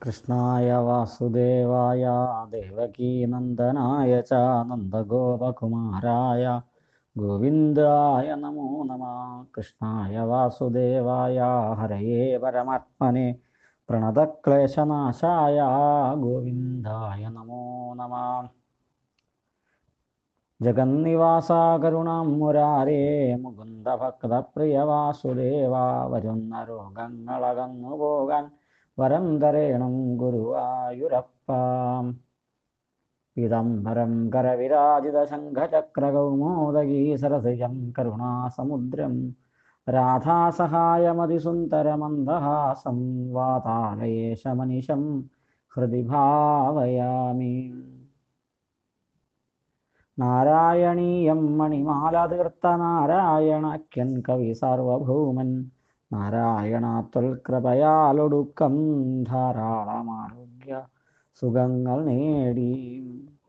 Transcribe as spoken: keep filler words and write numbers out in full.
കൃഷ്ണായ വാസുദേവായ ദേവകീനന്ദനായ ച നന്ദഗോപകുമാരായ ഗോവിന്ദായ നമോ നമഃ. കൃഷ്ണായ വാസുദേവായ ഹരയേ പരമാത്മനെ പ്രണതക്ലേശനാശായ ഗോവിന്ദായ നമോ നമഃ. ജഗന്നിവാസ കരുണാം മുരാരേ മുകുന്ദ ഭക്തപ്രിയ വാസുദേവ വരുന്ന രോഗങ്ങളകന്നു പോകാൻ വരം തരേണം ഗുരുവായൂരപ്പ. പീതാംബരം കരവിരാജിത ശംഖചക്രകൗമോദഗീ സരസിജം കരുണാസമുദ്രം രാധാസഹായമതിസുന്ദരമന്ദഹാസം വാതാലയേശമനിശം ഹൃദി ഭാവയാമി. നാരായണീയം മണിമാലതീർത്ത നാരായണാഖ്യൻ കവി സാർവഭൗമൻ നാരായണാത്വൽ കൃപയാലൊടുക്കം ധാരാളമാരോഗ്യ സുഖങ്ങൾ നേടി.